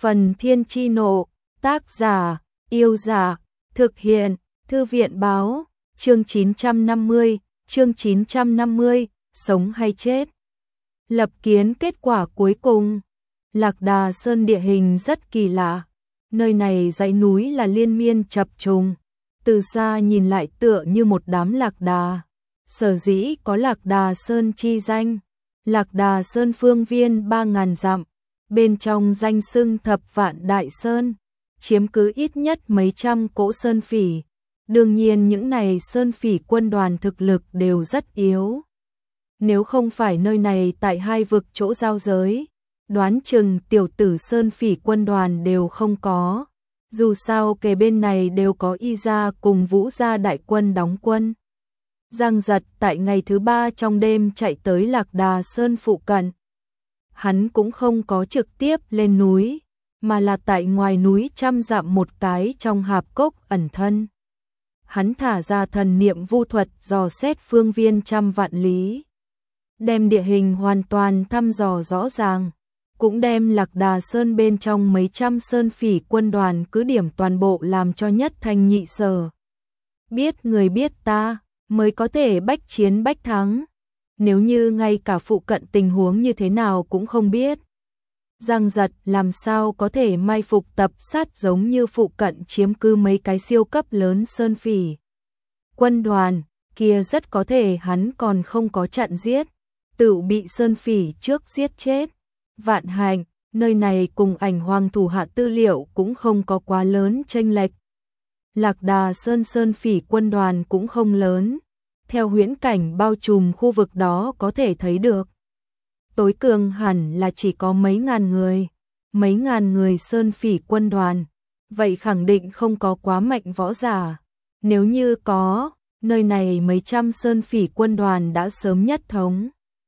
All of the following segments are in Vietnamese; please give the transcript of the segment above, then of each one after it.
Phần Thiên Chi Nộ, tác giả, Yêu Giả, thực hiện, Thư viện Báo, chương 950, sống hay chết. Lập kiến kết quả cuối cùng. Lạc Đà Sơn địa hình rất kỳ lạ, nơi này dãy núi là liên miên chập trùng, từ xa nhìn lại tựa như một đám lạc đà. Sở dĩ có Lạc Đà Sơn chi danh, Lạc Đà Sơn phương viên 3.000 dặm, bên trong danh xưng thập vạn đại sơn, chiếm cứ ít nhất mấy trăm cỗ sơn phỉ. Đương nhiên những này sơn phỉ quân đoàn thực lực đều rất yếu. Nếu không phải nơi này tại hai vực chỗ giao giới, đoán chừng tiểu tử sơn phỉ quân đoàn đều không có. Dù sao kề bên này đều có Y gia cùng Vũ gia đại quân đóng quân. Giang Giật tại ngày thứ 3 trong đêm chạy tới Lạc Đà Sơn phụ cận. Hắn cũng không có trực tiếp lên núi, mà là tại ngoài núi trăm dặm một cái trong hạp cốc ẩn thân. Hắn thả ra thần niệm vu thuật dò xét phương viên trăm vạn lý, đem địa hình hoàn toàn thăm dò rõ ràng, cũng đem Lạc Đà Sơn bên trong mấy trăm sơn phỉ quân đoàn cứ điểm toàn bộ làm cho nhất thanh nhị sở. Biết người biết ta, mới có thể bách chiến bách thắng. Nếu như ngay cả phụ cận tình huống như thế nào cũng không biết, Giang Giật làm sao có thể mai phục tập sát giống như phụ cận chiếm cư mấy cái siêu cấp lớn sơn phỉ quân đoàn, kia rất có thể hắn còn không có chặn giết, tự bị sơn phỉ trước giết chết. Vạn hạnh, nơi này cùng Ảnh Hoàng thủ hạ tư liệu cũng không có quá lớn chênh lệch. Lạc Đà Sơn sơn phỉ quân đoàn cũng không lớn, theo huyễn cảnh bao trùm khu vực đó có thể thấy được. Tối cường hẳn là chỉ có mấy ngàn người sơn phỉ quân đoàn, vậy khẳng định không có quá mạnh võ giả. Nếu như có, nơi này mấy trăm sơn phỉ quân đoàn đã sớm nhất thống.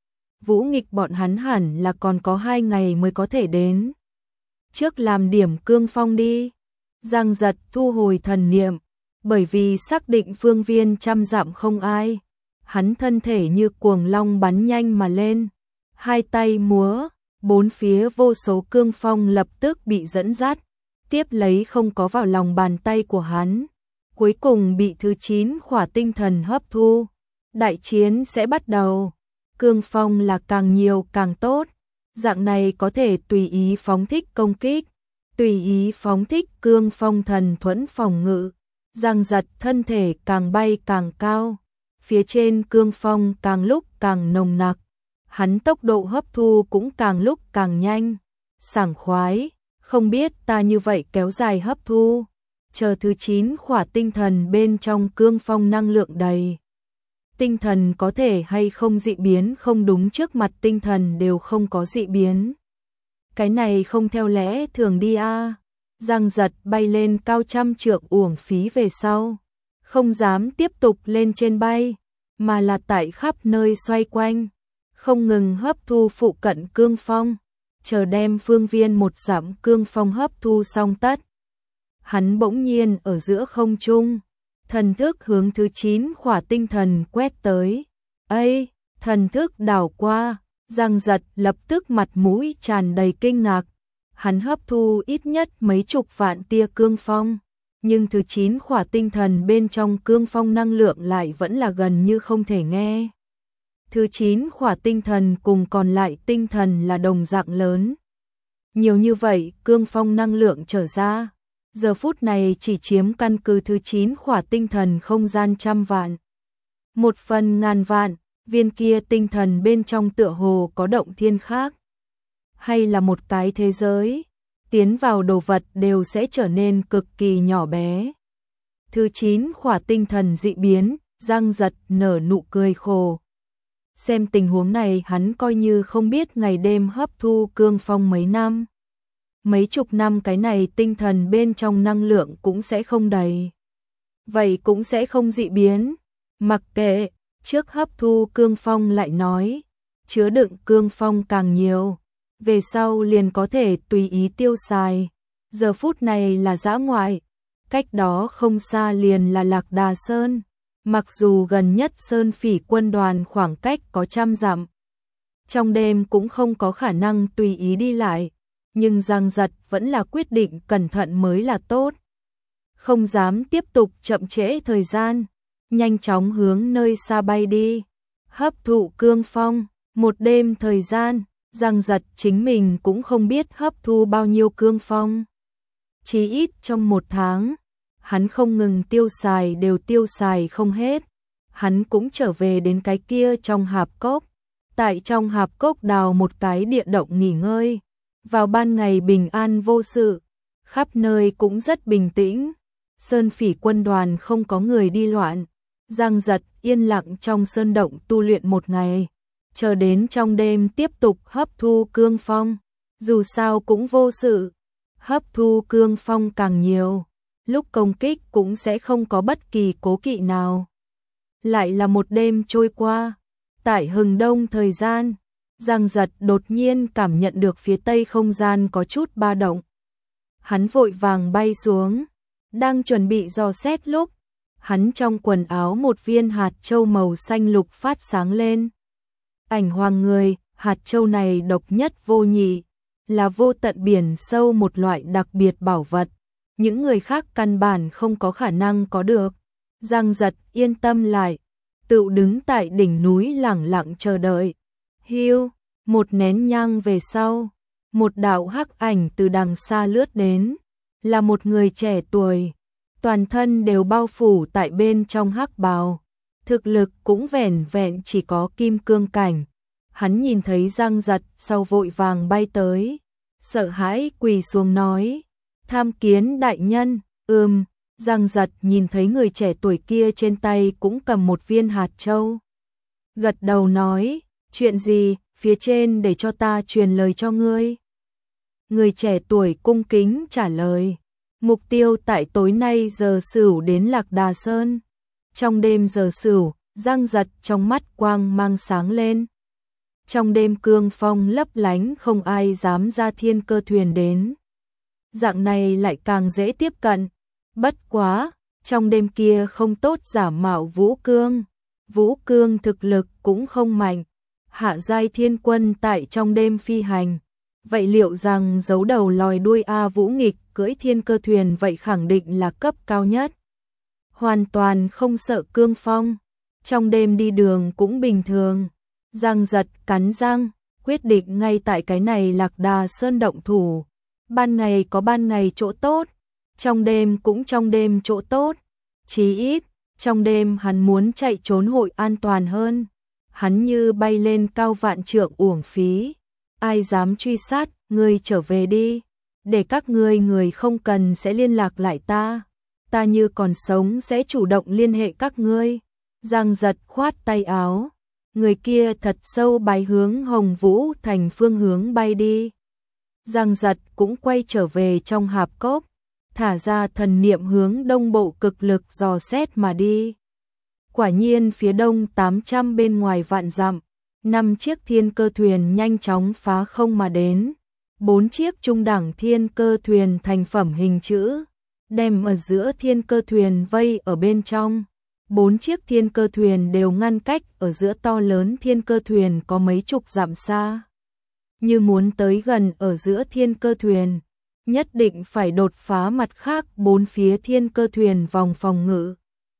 Vũ nghịch bọn hắn hẳn là còn có 2 ngày mới có thể đến. Trước làm điểm cương phong đi. Giang Giật thu hồi thần niệm, bởi vì xác định phương viên trăm dặm không ai. Hắn thân thể như cuồng long bắn nhanh mà lên, hai tay múa, bốn phía vô số cương phong lập tức bị dẫn dắt, tiếp lấy không có vào lòng bàn tay của hắn, cuối cùng bị thứ 9 khỏa tinh thần hấp thu. Đại chiến sẽ bắt đầu, cương phong là càng nhiều càng tốt, dạng này có thể tùy ý phóng thích công kích, tùy ý phóng thích cương phong thần thuẫn phòng ngự. Giang Giật thân thể càng bay càng cao, phía trên cương phong càng lúc càng nồng nặc, hắn tốc độ hấp thu cũng càng lúc càng nhanh, sảng khoái, không biết ta như vậy kéo dài hấp thu, chờ thứ 9 khỏa tinh thần bên trong cương phong năng lượng đầy. Tinh thần có thể hay không dị biến không đúng, trước mặt tinh thần đều không có dị biến. Cái này không theo lẽ thường đi a. Giang Giật bay lên cao trăm trượng uổng phí về sau, không dám tiếp tục lên trên bay, mà là tại khắp nơi xoay quanh, không ngừng hấp thu phụ cận cương phong, chờ đem phương viên một dặm cương phong hấp thu xong tất. Hắn bỗng nhiên ở giữa không trung, thần thức hướng thứ 9 khỏa tinh thần quét tới. Ây, thần thức đảo qua, Giang Giật lập tức mặt mũi tràn đầy kinh ngạc. Hắn hấp thu ít nhất mấy chục vạn tia cương phong, nhưng thứ 9 khỏa tinh thần bên trong cương phong năng lượng lại vẫn là gần như không thể nghe. Thứ 9 khỏa tinh thần cùng còn lại tinh thần là đồng dạng lớn. Nhiều như vậy cương phong năng lượng trở ra, giờ phút này chỉ chiếm căn cứ thứ 9 khỏa tinh thần không gian trăm vạn. 1/1000 vạn, viên kia tinh thần bên trong tựa hồ có động thiên khác. Hay là một cái thế giới, tiến vào đồ vật đều sẽ trở nên cực kỳ nhỏ bé. Thứ 9 khỏa tinh thần dị biến, Giang Giật nở nụ cười khổ. Xem tình huống này hắn coi như không biết ngày đêm hấp thu cương phong mấy năm. Mấy chục năm cái này tinh thần bên trong năng lượng cũng sẽ không đầy. Vậy cũng sẽ không dị biến. Mặc kệ, trước hấp thu cương phong lại nói, chứa đựng cương phong càng nhiều, về sau liền có thể tùy ý tiêu xài. Giờ phút này là dã ngoại, cách đó không xa liền là Lạc Đà Sơn, mặc dù gần nhất sơn phỉ quân đoàn khoảng cách có trăm dặm. Trong đêm cũng không có khả năng tùy ý đi lại, nhưng Giang Giật vẫn là quyết định cẩn thận mới là tốt. Không dám tiếp tục chậm trễ thời gian, nhanh chóng hướng nơi xa bay đi, hấp thụ cương phong. Một đêm thời gian, Giang Giật chính mình cũng không biết hấp thu bao nhiêu cương phong. Chí ít trong 1 tháng, hắn không ngừng tiêu xài đều tiêu xài không hết. Hắn cũng trở về đến cái kia trong hạp cốc. Tại trong hạp cốc đào một cái địa động nghỉ ngơi. Vào ban ngày bình an vô sự, khắp nơi cũng rất bình tĩnh. Sơn Phỉ quân đoàn không có người đi loạn. Giang Giật yên lặng trong sơn động tu luyện 1 ngày. Chờ đến trong đêm tiếp tục hấp thu cương phong. Dù sao cũng vô sự, hấp thu cương phong càng nhiều, lúc công kích cũng sẽ không có bất kỳ cố kỵ nào. Lại là một đêm trôi qua, tại hừng đông thời gian, Giang Giật đột nhiên cảm nhận được phía tây không gian có chút ba động. Hắn vội vàng bay xuống, đang chuẩn bị dò xét lúc, hắn trong quần áo một viên hạt châu màu xanh lục phát sáng lên. Ảnh hoàng người, hạt châu này độc nhất vô nhị, là vô tận biển sâu một loại đặc biệt bảo vật, những người khác căn bản không có khả năng có được. Giang Giật yên tâm lại, tự đứng tại đỉnh núi lẳng lặng chờ đợi. Hiu, một nén nhang về sau, một đạo hắc ảnh từ đằng xa lướt đến, là một người trẻ tuổi, toàn thân đều bao phủ tại bên trong hắc bào, thực lực cũng vẻn vẹn chỉ có kim cương cảnh. Hắn nhìn thấy Giang Giật sau vội vàng bay tới, sợ hãi quỳ xuống nói, tham kiến đại nhân. Giang Giật nhìn thấy người trẻ tuổi kia trên tay cũng cầm một viên hạt châu. Gật đầu nói, chuyện gì, phía trên để cho ta truyền lời cho ngươi. Người trẻ tuổi cung kính trả lời, mục tiêu tại tối nay giờ Sửu đến Lạc Đà Sơn. Trong đêm giờ Sửu, Giang Giật trong mắt quang mang sáng lên. Trong đêm cương phong lấp lánh không ai dám ra thiên cơ thuyền đến. Dạng này lại càng dễ tiếp cận. Bất quá, trong đêm kia không tốt giả mạo Vũ Cương. Vũ Cương thực lực cũng không mạnh. Hạ giai thiên quân tại trong đêm phi hành. Vậy liệu rằng giấu đầu lòi đuôi A Vũ Nghịch cưỡi thiên cơ thuyền vậy khẳng định là cấp cao nhất. Hoàn toàn không sợ cương phong. Trong đêm đi đường cũng bình thường. Giang Giật cắn răng, quyết định ngay tại cái này Lạc Đà Sơn động thủ. Ban ngày có ban ngày chỗ tốt, trong đêm cũng trong đêm chỗ tốt. Chí ít, trong đêm hắn muốn chạy trốn hội an toàn hơn. Hắn như bay lên cao vạn trượng uổng phí. Ai dám truy sát, ngươi trở về đi. Để các người không cần sẽ liên lạc lại ta. Ta như còn sống sẽ chủ động liên hệ các ngươi. Giang Giật khoát tay áo. Người kia thật sâu bay hướng Hồng Vũ Thành phương hướng bay đi. Giang Giật cũng quay trở về trong hạp cốc, thả ra thần niệm hướng đông bộ cực lực dò xét mà đi. Quả nhiên phía đông 800 bên ngoài vạn dặm, 5 chiếc thiên cơ thuyền nhanh chóng phá không mà đến. 4 chiếc trung đẳng thiên cơ thuyền thành phẩm hình chữ, đem ở giữa thiên cơ thuyền vây ở bên trong. 4 chiếc thiên cơ thuyền đều ngăn cách ở giữa to lớn thiên cơ thuyền có mấy chục dặm xa. Như muốn tới gần ở giữa thiên cơ thuyền, nhất định phải đột phá mặt khác 4 phía thiên cơ thuyền vòng phòng ngự.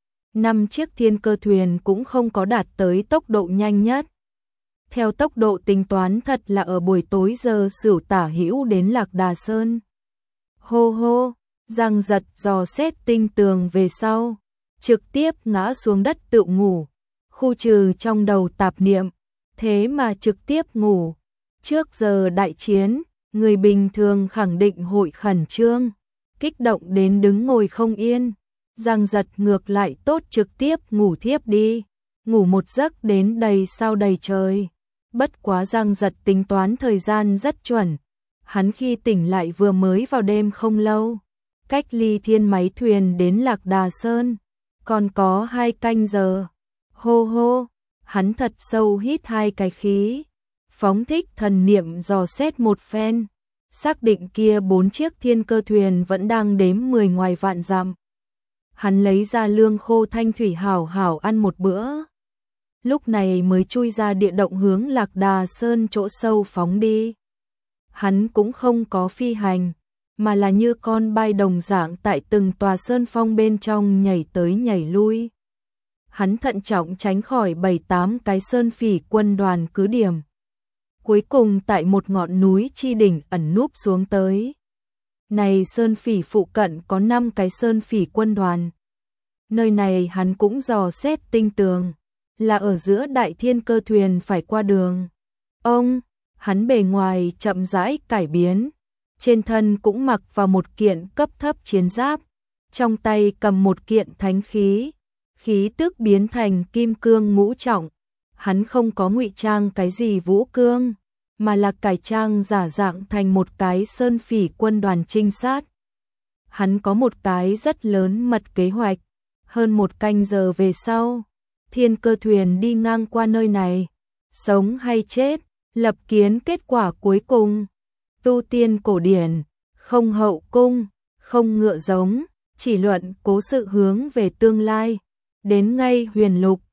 5 chiếc thiên cơ thuyền cũng không có đạt tới tốc độ nhanh nhất. Theo tốc độ tính toán thật là ở buổi tối giờ Sửu tả hữu đến Lạc Đà Sơn. Hô hô, Giang Giật dò xét tinh tường về sau, trực tiếp ngã xuống đất tự ngủ, khu trừ trong đầu tạp niệm, thế mà trực tiếp ngủ. Trước giờ đại chiến, người bình thường khẳng định hội khẩn trương, kích động đến đứng ngồi không yên. Giang Giật ngược lại tốt trực tiếp ngủ thiếp đi, ngủ một giấc đến đầy sao đầy trời. Bất quá Giang Giật tính toán thời gian rất chuẩn, hắn khi tỉnh lại vừa mới vào đêm không lâu, cách ly thiên máy thuyền đến Lạc Đà Sơn còn có 2 canh giờ. Hô hô, hắn thật sâu hít 2 cái khí, phóng thích thần niệm dò xét một phen, xác định kia 4 chiếc thiên cơ thuyền vẫn đang đếm 10 ngoài vạn dặm. Hắn lấy ra lương khô thanh thủy hảo hảo ăn một bữa, lúc này mới chui ra địa động hướng Lạc Đà Sơn chỗ sâu phóng đi. hắn cũng không có phi hành, mà là như con bay đồng dạng tại từng tòa sơn phong bên trong nhảy tới nhảy lui. Hắn thận trọng tránh khỏi 7-8 cái sơn phỉ quân đoàn cứ điểm. Cuối cùng tại một ngọn núi chi đỉnh ẩn núp xuống tới. Này sơn phỉ phụ cận có 5 cái sơn phỉ quân đoàn. Nơi này hắn cũng dò xét tinh tường, là ở giữa đại thiên cơ thuyền phải qua đường. Hắn bề ngoài chậm rãi cải biến, trên thân cũng mặc vào một kiện cấp thấp chiến giáp, trong tay cầm một kiện thánh khí, khí tức biến thành kim cương ngũ trọng. Hắn không có ngụy trang cái gì vũ cương, mà là cải trang giả dạng thành một cái sơn phỉ quân đoàn trinh sát. Hắn có một cái rất lớn mật kế hoạch. Hơn 1 canh giờ về sau, thiên cơ thuyền đi ngang qua nơi này, sống hay chết, lập kiến kết quả cuối cùng. Tu tiên cổ điển, không hậu cung, không ngựa giống, chỉ luận cố sự hướng về tương lai. Đến ngay huyền lục,